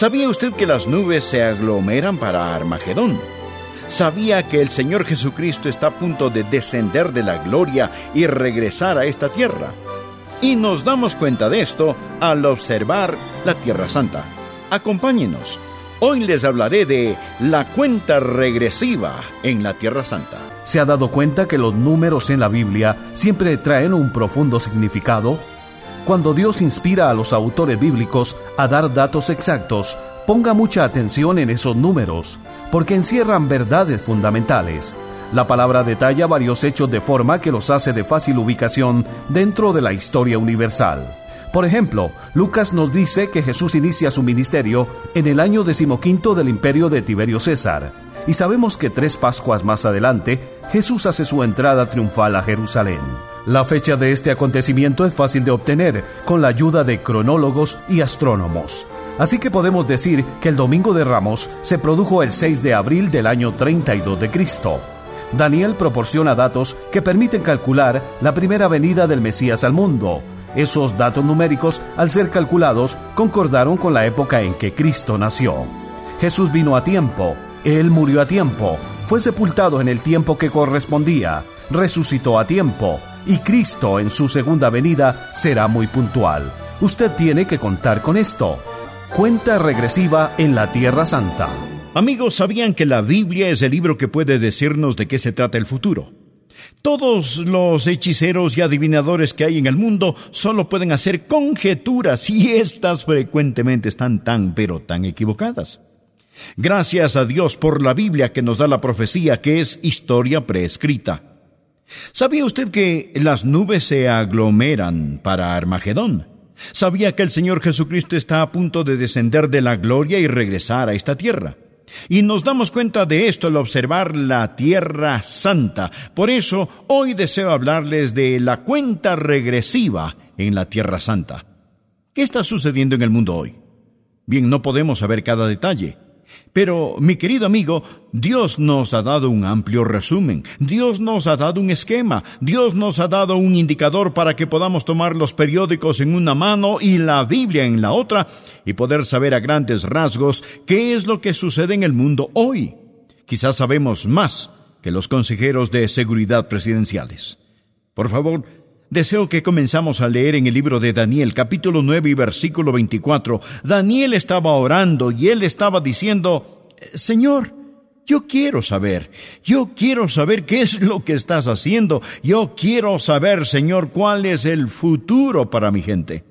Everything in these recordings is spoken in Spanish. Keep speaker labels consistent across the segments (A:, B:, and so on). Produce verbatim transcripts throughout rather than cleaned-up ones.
A: ¿Sabía usted que las nubes se aglomeran para Armagedón? ¿Sabía que el Señor Jesucristo está a punto de descender de la gloria y regresar a esta tierra? Y nos damos cuenta de esto al observar la Tierra Santa. Acompáñenos. Hoy les hablaré de la cuenta regresiva en la Tierra Santa.
B: ¿Se ha dado cuenta que los números en la Biblia siempre traen un profundo significado? Cuando Dios inspira a los autores bíblicos a dar datos exactos, ponga mucha atención en esos números, porque encierran verdades fundamentales. La palabra detalla varios hechos de forma que los hace de fácil ubicación dentro de la historia universal. Por ejemplo, Lucas nos dice que Jesús inicia su ministerio en el año decimoquinto del imperio de Tiberio César, y sabemos que tres Pascuas más adelante, Jesús hace su entrada triunfal a Jerusalén. La fecha de este acontecimiento es fácil de obtener con la ayuda de cronólogos y astrónomos. Así que podemos decir que el Domingo de Ramos se produjo el seis de abril del año treinta y dos de Cristo. Daniel proporciona datos que permiten calcular la primera venida del Mesías al mundo. Esos datos numéricos, al ser calculados, concordaron con la época en que Cristo nació. Jesús vino a tiempo, Él murió a tiempo, fue sepultado en el tiempo que correspondía, resucitó a tiempo, y Cristo en su segunda venida será muy puntual. Usted tiene que contar con esto. Cuenta regresiva en la Tierra Santa.
A: Amigos, ¿sabían que la Biblia es el libro que puede decirnos de qué se trata el futuro? Todos los hechiceros y adivinadores que hay en el mundo solo pueden hacer conjeturas, y estas frecuentemente están tan, pero tan equivocadas. Gracias a Dios por la Biblia que nos da la profecía, que es historia preescrita. ¿Sabía usted que las nubes se aglomeran para Armagedón? ¿Sabía que el Señor Jesucristo está a punto de descender de la gloria y regresar a esta tierra? Y nos damos cuenta de esto al observar la Tierra Santa. Por eso, hoy deseo hablarles de la cuenta regresiva en la Tierra Santa. ¿Qué está sucediendo en el mundo hoy? Bien, no podemos saber cada detalle. Pero, mi querido amigo, Dios nos ha dado un amplio resumen. Dios nos ha dado un esquema. Dios nos ha dado un indicador para que podamos tomar los periódicos en una mano y la Biblia en la otra y poder saber a grandes rasgos qué es lo que sucede en el mundo hoy. Quizás sabemos más que los consejeros de seguridad presidenciales. Por favor, deseo que comenzamos a leer en el libro de Daniel, capítulo nueve y versículo veinticuatro. Daniel estaba orando y él estaba diciendo: Señor, yo quiero saber, yo quiero saber qué es lo que estás haciendo. Yo quiero saber, Señor, cuál es el futuro para mi gente.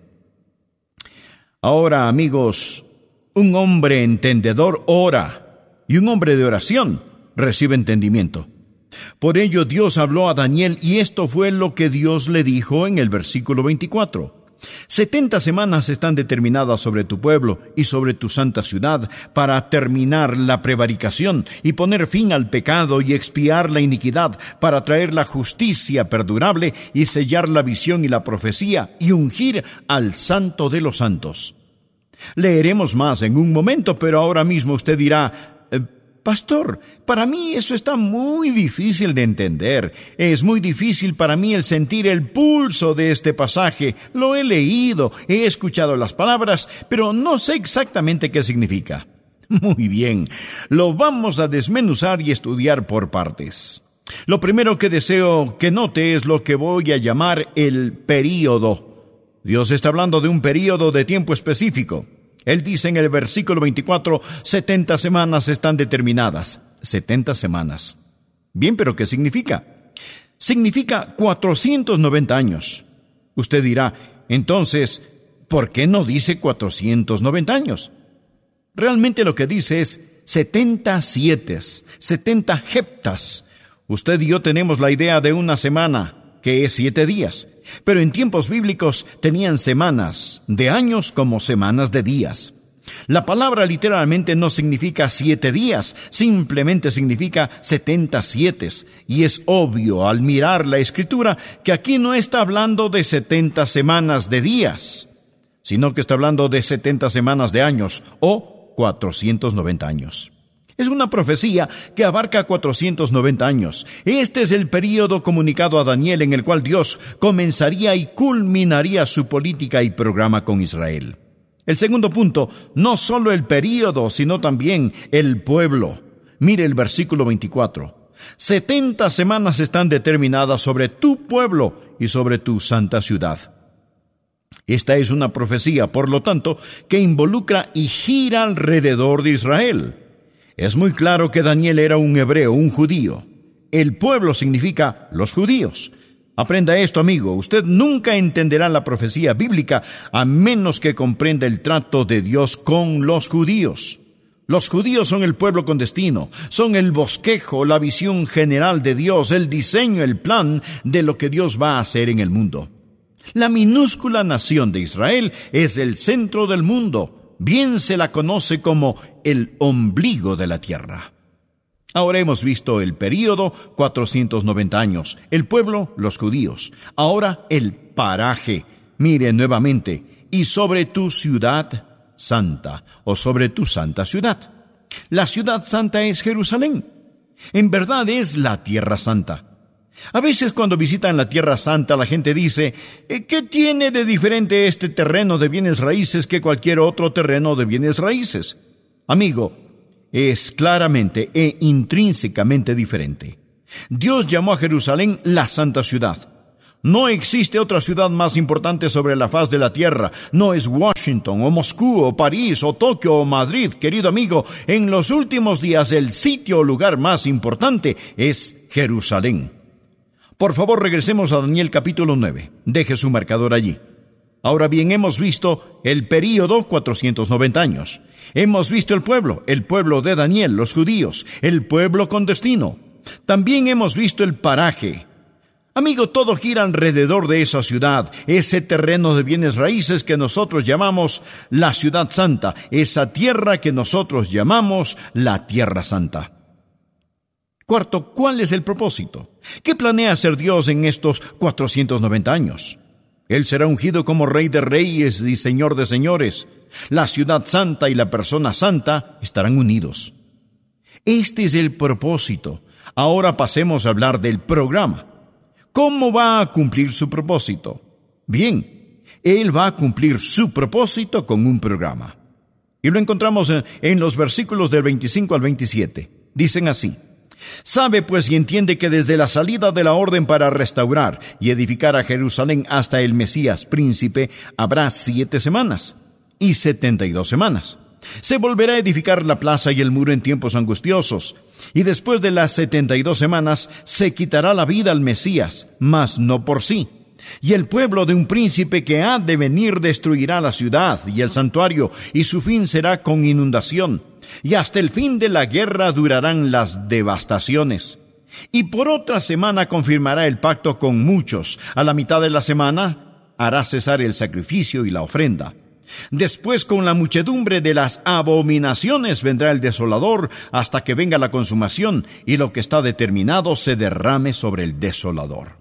A: Ahora, amigos, un hombre entendedor ora y un hombre de oración recibe entendimiento. Por ello Dios habló a Daniel y esto fue lo que Dios le dijo en el versículo veinticuatro. Setenta semanas están determinadas sobre tu pueblo y sobre tu santa ciudad para terminar la prevaricación y poner fin al pecado y expiar la iniquidad, para traer la justicia perdurable y sellar la visión y la profecía y ungir al santo de los santos. Leeremos más en un momento, pero ahora mismo usted dirá: Pastor, para mí eso está muy difícil de entender. Es muy difícil para mí el sentir el pulso de este pasaje. Lo he leído, he escuchado las palabras, pero no sé exactamente qué significa. Muy bien, lo vamos a desmenuzar y estudiar por partes. Lo primero que deseo que note es lo que voy a llamar el período. Dios está hablando de un período de tiempo específico. Él dice en el versículo veinticuatro, setenta semanas están determinadas. setenta semanas. Bien, pero ¿qué significa? Significa cuatrocientos noventa años. Usted dirá, entonces, ¿por qué no dice cuatrocientos noventa años? Realmente lo que dice es setenta sietes, setenta heptas. Usted y yo tenemos la idea de una semana, que es siete días. Pero en tiempos bíblicos tenían semanas de años como semanas de días. La palabra literalmente no significa siete días, simplemente significa setenta sietes. Y es obvio al mirar la Escritura que aquí no está hablando de setenta semanas de días, sino que está hablando de setenta semanas de años o cuatrocientos noventa años. Es una profecía que abarca cuatrocientos noventa años. Este es el período comunicado a Daniel en el cual Dios comenzaría y culminaría su política y programa con Israel. El segundo punto, no solo el período, sino también el pueblo. Mire el versículo veinticuatro. Setenta semanas están determinadas sobre tu pueblo y sobre tu santa ciudad. Esta es una profecía, por lo tanto, que involucra y gira alrededor de Israel. Es muy claro que Daniel era un hebreo, un judío. El pueblo significa los judíos. Aprenda esto, amigo. Usted nunca entenderá la profecía bíblica a menos que comprenda el trato de Dios con los judíos. Los judíos son el pueblo con destino, son el bosquejo, la visión general de Dios, el diseño, el plan de lo que Dios va a hacer en el mundo. La minúscula nación de Israel es el centro del mundo. Bien se la conoce como el ombligo de la tierra. Ahora hemos visto el período, cuatrocientos noventa años, el pueblo, los judíos. Ahora el paraje. Mire nuevamente, y sobre tu ciudad santa, o sobre tu santa ciudad. La ciudad santa es Jerusalén. En verdad es la tierra santa. A veces cuando visitan la tierra santa la gente dice, ¿qué tiene de diferente este terreno de bienes raíces que cualquier otro terreno de bienes raíces? Amigo, es claramente e intrínsecamente diferente. Dios llamó a Jerusalén la santa ciudad. No existe otra ciudad más importante sobre la faz de la tierra. No es Washington, o Moscú, o París, o Tokio, o Madrid, querido amigo. En los últimos días el sitio o lugar más importante es Jerusalén. Por favor, regresemos a Daniel capítulo nueve. Deje su marcador allí. Ahora bien, hemos visto el período, cuatrocientos noventa años. Hemos visto el pueblo, el pueblo de Daniel, los judíos, el pueblo con destino. También hemos visto el paraje. Amigo, todo gira alrededor de esa ciudad, ese terreno de bienes raíces que nosotros llamamos la ciudad santa, esa tierra que nosotros llamamos la tierra santa. Cuarto, ¿cuál es el propósito? ¿Qué planea hacer Dios en estos cuatrocientos noventa años? Él será ungido como Rey de Reyes y Señor de Señores. La ciudad santa y la persona santa estarán unidos. Este es el propósito. Ahora pasemos a hablar del programa. ¿Cómo va a cumplir su propósito? Bien, Él va a cumplir su propósito con un programa. Y lo encontramos en, en los versículos del veinticinco al veintisiete. Dicen así: Sabe pues y entiende que desde la salida de la orden para restaurar y edificar a Jerusalén hasta el Mesías príncipe habrá siete semanas y setenta y dos semanas. Se volverá a edificar la plaza y el muro en tiempos angustiosos, y después de las setenta y dos semanas se quitará la vida al Mesías, mas no por sí. Y el pueblo de un príncipe que ha de venir destruirá la ciudad y el santuario, y su fin será con inundación. Y hasta el fin de la guerra durarán las devastaciones. Y por otra semana confirmará el pacto con muchos. A la mitad de la semana hará cesar el sacrificio y la ofrenda. Después, con la muchedumbre de las abominaciones vendrá el desolador, hasta que venga la consumación, y lo que está determinado se derrame sobre el desolador.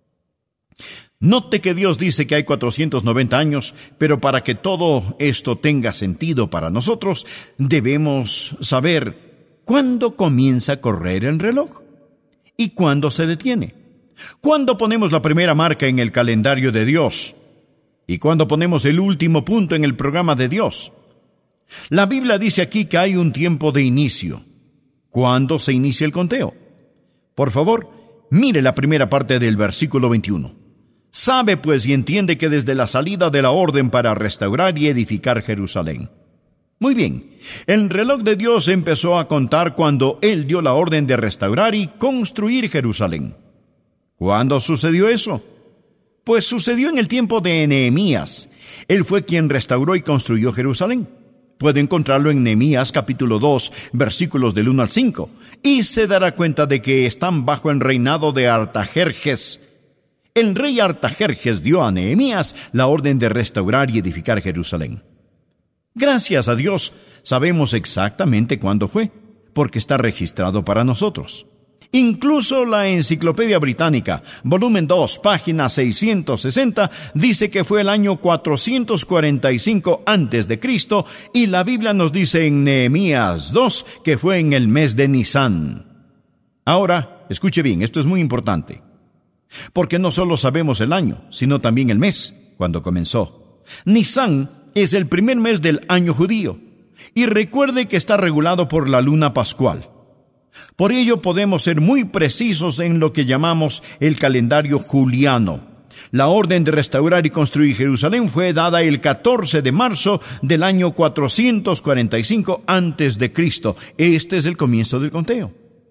A: Note que Dios dice que hay cuatrocientos noventa años, pero para que todo esto tenga sentido para nosotros, debemos saber cuándo comienza a correr el reloj y cuándo se detiene. ¿Cuándo ponemos la primera marca en el calendario de Dios? ¿Y cuándo ponemos el último punto en el programa de Dios? La Biblia dice aquí que hay un tiempo de inicio. ¿Cuándo se inicia el conteo? Por favor, mire la primera parte del versículo veintiuno. Sabe pues y entiende que desde la salida de la orden para restaurar y edificar Jerusalén. Muy bien, el reloj de Dios empezó a contar cuando Él dio la orden de restaurar y construir Jerusalén. ¿Cuándo sucedió eso? Pues sucedió en el tiempo de Nehemías. Él fue quien restauró y construyó Jerusalén. Puede encontrarlo en Nehemías capítulo dos, versículos del uno al cinco, y se dará cuenta de que están bajo el reinado de Artajerjes. El rey Artajerjes dio a Nehemías la orden de restaurar y edificar Jerusalén. Gracias a Dios, sabemos exactamente cuándo fue, porque está registrado para nosotros. Incluso la Enciclopedia Británica, volumen dos, página seiscientos sesenta, dice que fue el año cuatrocientos cuarenta y cinco antes de Cristo, y la Biblia nos dice en Nehemías dos que fue en el mes de Nisán. Ahora, escuche bien, esto es muy importante, porque no solo sabemos el año, sino también el mes, cuando comenzó. Nisán es el primer mes del año judío, y recuerde que está regulado por la luna pascual. Por ello podemos ser muy precisos en lo que llamamos el calendario juliano. La orden de restaurar y construir Jerusalén fue dada el catorce de marzo del año cuatrocientos cuarenta y cinco antes de Cristo. Este es el comienzo del conteo.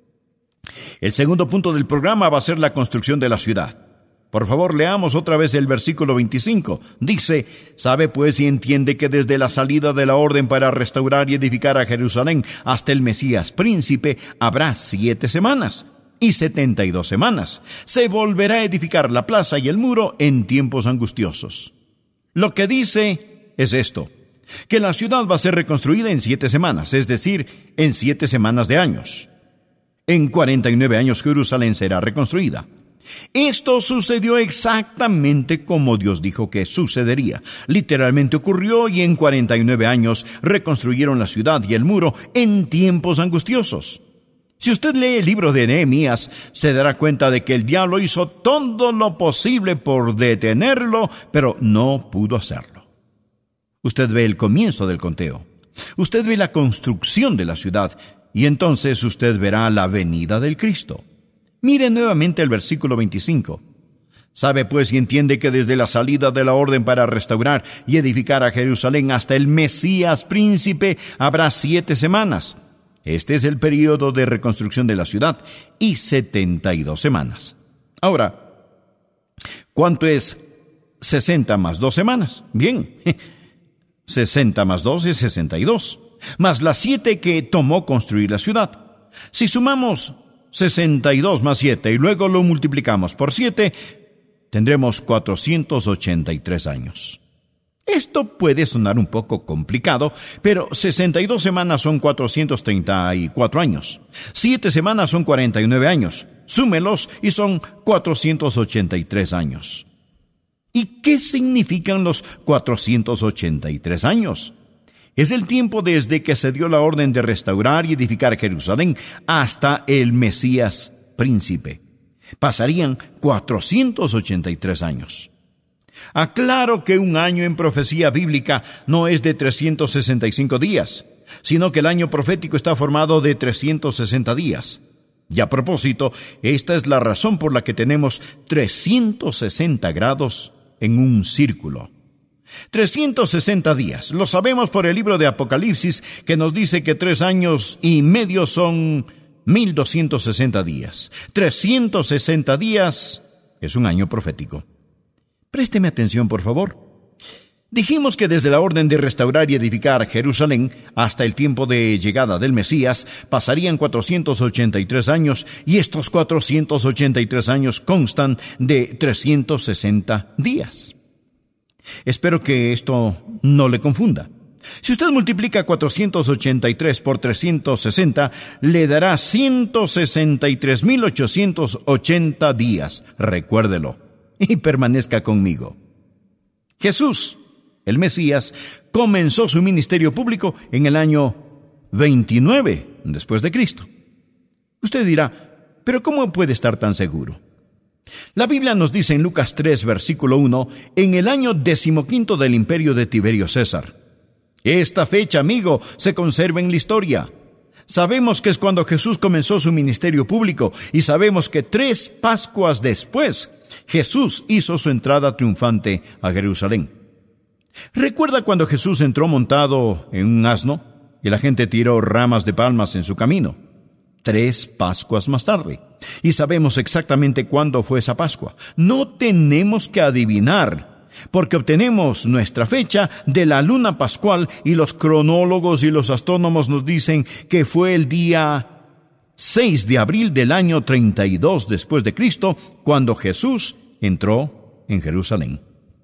A: El segundo punto del programa va a ser la construcción de la ciudad. Por favor, leamos otra vez el versículo veinticinco. Dice: «Sabe pues y entiende que desde la salida de la orden para restaurar y edificar a Jerusalén hasta el Mesías príncipe habrá siete semanas y setenta y dos semanas. Se volverá a edificar la plaza y el muro en tiempos angustiosos». Lo que dice es esto: que la ciudad va a ser reconstruida en siete semanas, es decir, en siete semanas de años. En cuarenta y nueve años Jerusalén será reconstruida. Esto sucedió exactamente como Dios dijo que sucedería. Literalmente ocurrió, y en cuarenta y nueve años reconstruyeron la ciudad y el muro en tiempos angustiosos. Si usted lee el libro de Nehemías, se dará cuenta de que el diablo hizo todo lo posible por detenerlo, pero no pudo hacerlo. Usted ve el comienzo del conteo. Usted ve la construcción de la ciudad, y entonces usted verá la venida del Cristo. Mire nuevamente el versículo veinticinco. «Sabe pues y entiende que desde la salida de la orden para restaurar y edificar a Jerusalén hasta el Mesías príncipe habrá siete semanas. Este es el período de reconstrucción de la ciudad, y setenta y dos semanas». Ahora, ¿cuánto es sesenta más dos semanas? Bien, sesenta más dos es sesenta y dos, más las siete que tomó construir la ciudad. Si sumamos sesenta y dos más siete y luego lo multiplicamos por siete, tendremos cuatrocientos ochenta y tres años. Esto puede sonar un poco complicado, pero sesenta y dos semanas son cuatrocientos treinta y cuatro años. siete semanas son cuarenta y nueve años. Súmelos y son cuatrocientos ochenta y tres años. ¿Y qué significan los cuatrocientos ochenta y tres años? Es el tiempo desde que se dio la orden de restaurar y edificar Jerusalén hasta el Mesías príncipe. Pasarían cuatrocientos ochenta y tres años. Aclaro que un año en profecía bíblica no es de trescientos sesenta y cinco días, sino que el año profético está formado de trescientos sesenta días. Y a propósito, esta es la razón por la que tenemos trescientos sesenta grados en un círculo. trescientos sesenta días. Lo sabemos por el libro de Apocalipsis, que nos dice que tres años y medio son mil doscientos sesenta días. trescientos sesenta días es un año profético. Présteme atención, por favor. Dijimos que desde la orden de restaurar y edificar Jerusalén hasta el tiempo de llegada del Mesías pasarían cuatrocientos ochenta y tres años, y estos cuatrocientos ochenta y tres años constan de trescientos sesenta días. Espero que esto no le confunda. Si usted multiplica cuatrocientos ochenta y tres por trescientos sesenta, le dará ciento sesenta y tres mil ochocientos ochenta días. Recuérdelo y permanezca conmigo. Jesús, el Mesías, comenzó su ministerio público en el año veintinueve después de Cristo. Usted dirá, ¿pero cómo puede estar tan seguro? La Biblia nos dice en Lucas tres, versículo uno, en el año decimoquinto del imperio de Tiberio César. Esta fecha, amigo, se conserva en la historia. Sabemos que es cuando Jesús comenzó su ministerio público, y sabemos que tres Pascuas después, Jesús hizo su entrada triunfante a Jerusalén. ¿Recuerda cuando Jesús entró montado en un asno y la gente tiró ramas de palmas en su camino? Tres Pascuas más tarde. Y sabemos exactamente cuándo fue esa Pascua. No tenemos que adivinar, porque obtenemos nuestra fecha de la luna pascual, y los cronólogos y los astrónomos nos dicen que fue el día seis de abril del año treinta y dos después de Cristo, cuando Jesús entró en Jerusalén.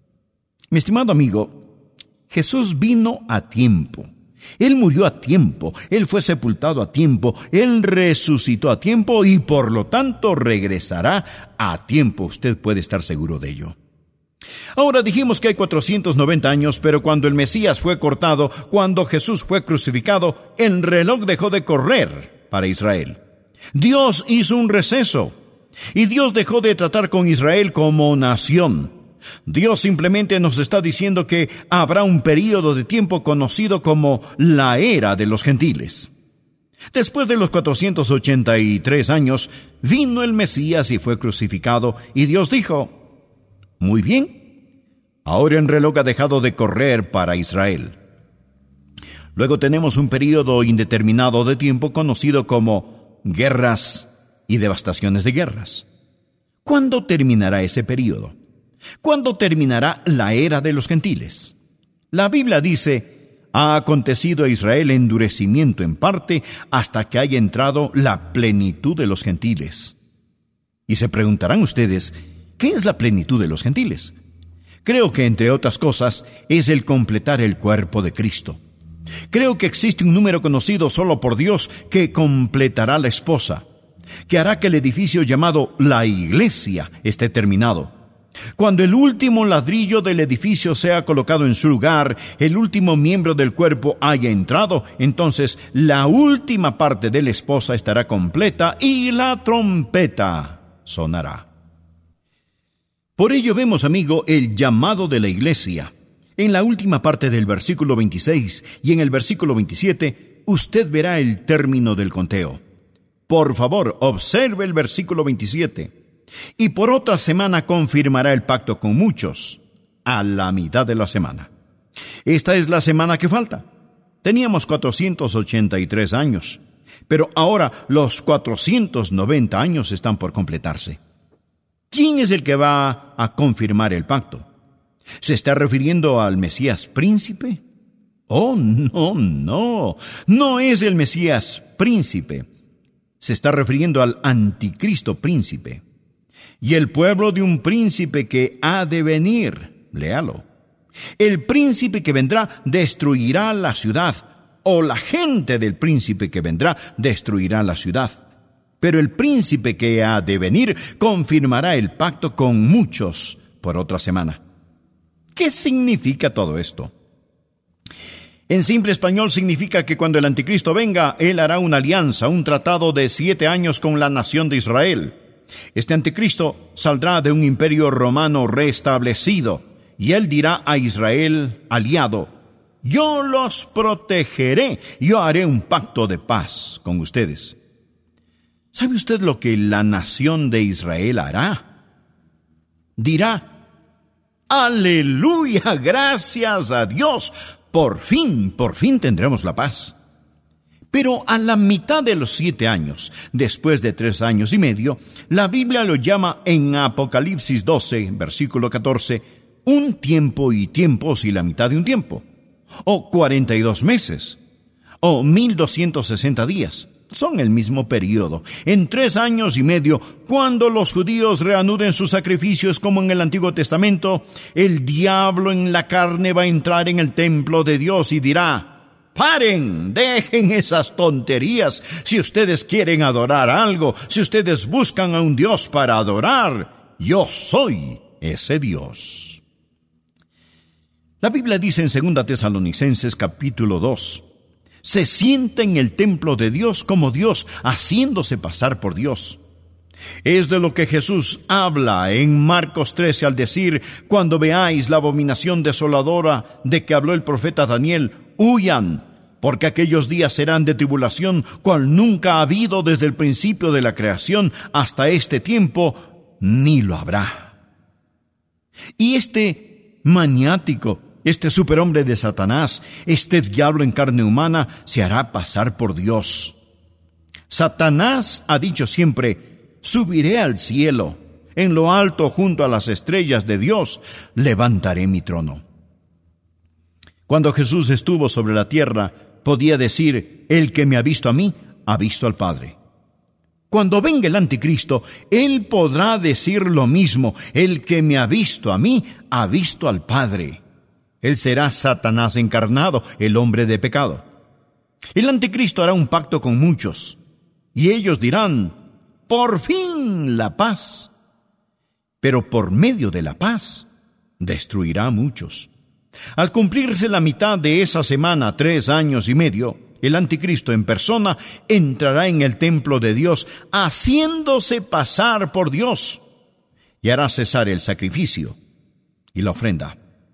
A: Mi estimado amigo, Jesús vino a tiempo. Él murió a tiempo, Él fue sepultado a tiempo, Él resucitó a tiempo y por lo tanto regresará a tiempo. Usted puede estar seguro de ello. Ahora dijimos que hay cuatrocientos noventa años, pero cuando el Mesías fue cortado, cuando Jesús fue crucificado, el reloj dejó de correr para Israel. Dios hizo un receso y Dios dejó de tratar con Israel como nación. Dios simplemente nos está diciendo que habrá un período de tiempo conocido como la era de los gentiles. Después de los cuatrocientos ochenta y tres años, vino el Mesías y fue crucificado, y Dios dijo: muy bien, ahora el reloj ha dejado de correr para Israel. Luego tenemos un período indeterminado de tiempo conocido como guerras y devastaciones de guerras. ¿Cuándo terminará ese período? ¿Cuándo terminará la era de los gentiles? La Biblia dice: ha acontecido a Israel endurecimiento en parte hasta que haya entrado la plenitud de los gentiles. Y se preguntarán ustedes, ¿qué es la plenitud de los gentiles? Creo que, entre otras cosas, es el completar el cuerpo de Cristo. Creo que existe un número conocido solo por Dios que completará la esposa, que hará que el edificio llamado la Iglesia esté terminado. Cuando el último ladrillo del edificio sea colocado en su lugar, el último miembro del cuerpo haya entrado, entonces la última parte de la esposa estará completa y la trompeta sonará. Por ello vemos, amigo, el llamado de la Iglesia. En la última parte del versículo veintiséis y en el versículo veintisiete, usted verá el término del conteo. Por favor, observe el versículo veintisiete. Y por otra semana confirmará el pacto con muchos, a la mitad de la semana. Esta es la semana que falta. Teníamos cuatrocientos ochenta y tres años, pero ahora los cuatrocientos noventa años están por completarse. ¿Quién es el que va a confirmar el pacto? ¿Se está refiriendo al Mesías príncipe? Oh, no, no, no es el Mesías príncipe. Se está refiriendo al anticristo príncipe. Y el pueblo de un príncipe que ha de venir, léalo. El príncipe que vendrá destruirá la ciudad, o la gente del príncipe que vendrá destruirá la ciudad. Pero el príncipe que ha de venir confirmará el pacto con muchos por otra semana. ¿Qué significa todo esto? En simple español significa que cuando el anticristo venga, él hará una alianza, un tratado de siete años con la nación de Israel. Este anticristo saldrá de un imperio romano restablecido, y él dirá a Israel aliado: yo los protegeré, yo haré un pacto de paz con ustedes. ¿Sabe usted lo que la nación de Israel hará? Dirá: ¡aleluya! ¡Gracias a Dios! Por fin, por fin tendremos la paz. Pero a la mitad de los siete años, después de tres años y medio, la Biblia lo llama en Apocalipsis doce, versículo catorce, un tiempo y tiempos y la mitad de un tiempo, o cuarenta y dos meses, o mil doscientos sesenta días. Son el mismo periodo. En tres años y medio, cuando los judíos reanuden sus sacrificios como en el Antiguo Testamento, el diablo en la carne va a entrar en el templo de Dios y dirá: paren, dejen esas tonterías. Si ustedes quieren adorar algo, si ustedes buscan a un Dios para adorar, yo soy ese Dios. La Biblia dice en segunda Tesalonicenses capítulo dos, se sienta en el templo de Dios como Dios, haciéndose pasar por Dios. Es de lo que Jesús habla en Marcos trece al decir: cuando veáis la abominación desoladora de que habló el profeta Daniel, huyan, porque aquellos días serán de tribulación, cual nunca ha habido desde el principio de la creación hasta este tiempo, ni lo habrá. Y este maniático, este superhombre de Satanás, este diablo en carne humana, se hará pasar por Dios. Satanás ha dicho siempre: subiré al cielo, en lo alto junto a las estrellas de Dios, levantaré mi trono. Cuando Jesús estuvo sobre la tierra, podía decir: el que me ha visto a mí, ha visto al Padre. Cuando venga el anticristo, él podrá decir lo mismo: el que me ha visto a mí, ha visto al Padre. Él será Satanás encarnado, el hombre de pecado. El anticristo hará un pacto con muchos, y ellos dirán: por fin la paz. Pero por medio de la paz, destruirá a muchos. Al cumplirse la mitad de esa semana, tres años y medio, el anticristo en persona entrará en el templo de Dios, haciéndose pasar por Dios, y hará cesar el sacrificio. y la ofrenda.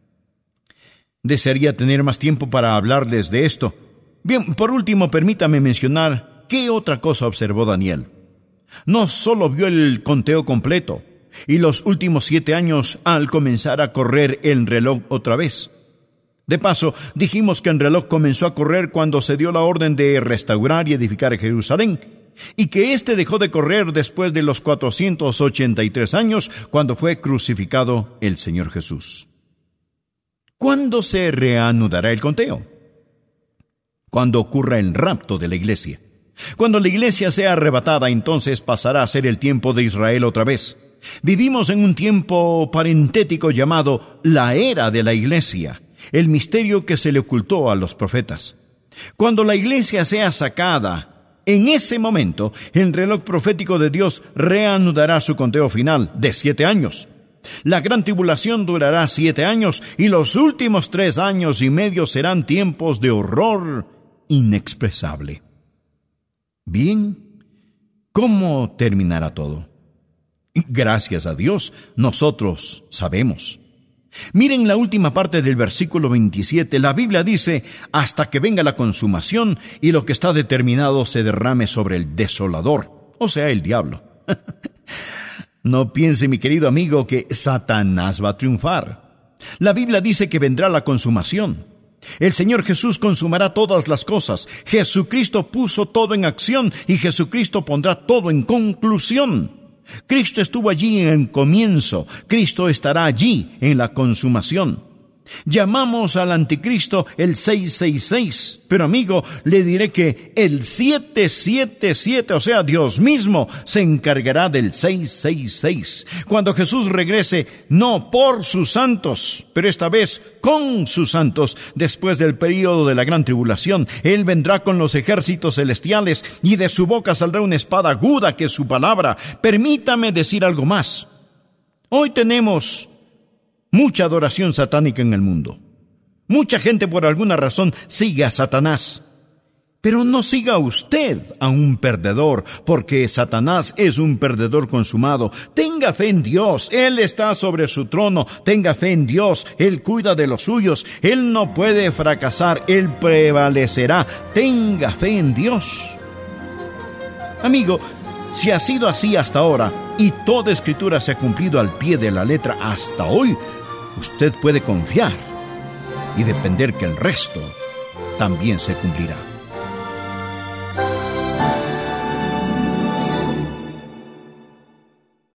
A: Desearía tener más tiempo para hablarles de esto. Bien, por último, permítame mencionar qué otra cosa observó Daniel. No solo vio el conteo completo y los últimos siete años al comenzar a correr el reloj otra vez. De paso, dijimos que el reloj comenzó a correr cuando se dio la orden de restaurar y edificar Jerusalén, y que éste dejó de correr después de los cuatrocientos ochenta y tres años, cuando fue crucificado el Señor Jesús. ¿Cuándo se reanudará el conteo? Cuando ocurra el rapto de la iglesia. Cuando la iglesia sea arrebatada, entonces pasará a ser el tiempo de Israel otra vez. Vivimos en un tiempo parentético llamado la era de la iglesia, el misterio que se le ocultó a los profetas. Cuando la iglesia sea sacada, en ese momento, el reloj profético de Dios reanudará su conteo final de siete años. La gran tribulación durará siete años y los últimos tres años y medio serán tiempos de horror inexpresable. Bien, ¿cómo terminará todo? Gracias a Dios, nosotros sabemos. Miren la última parte del versículo veintisiete. La Biblia dice, hasta que venga la consumación y lo que está determinado se derrame sobre el desolador, o sea, el diablo. No piense, mi querido amigo, que Satanás va a triunfar. La Biblia dice que vendrá la consumación. El Señor Jesús consumará todas las cosas. Jesucristo puso todo en acción y Jesucristo pondrá todo en conclusión. Cristo estuvo allí en el comienzo. Cristo estará allí en la consumación. Llamamos al anticristo el seiscientos sesenta y seis, pero amigo, le diré que el setecientos setenta y siete, o sea, Dios mismo, se encargará del seiscientos sesenta y seis. Cuando Jesús regrese, no por sus santos, pero esta vez con sus santos, después del período de la gran tribulación, Él vendrá con los ejércitos celestiales y de su boca saldrá una espada aguda que es su palabra. Permítame decir algo más. Hoy tenemos mucha adoración satánica en el mundo. Mucha gente por alguna razón sigue a Satanás. Pero no siga usted a un perdedor, porque Satanás es un perdedor consumado. Tenga fe en Dios, Él está sobre su trono. Tenga fe en Dios, Él cuida de los suyos. Él no puede fracasar, Él prevalecerá. Tenga fe en Dios. Amigo, si ha sido así hasta ahora, y toda escritura se ha cumplido al pie de la letra hasta hoy, usted puede confiar y depender que el resto también se cumplirá.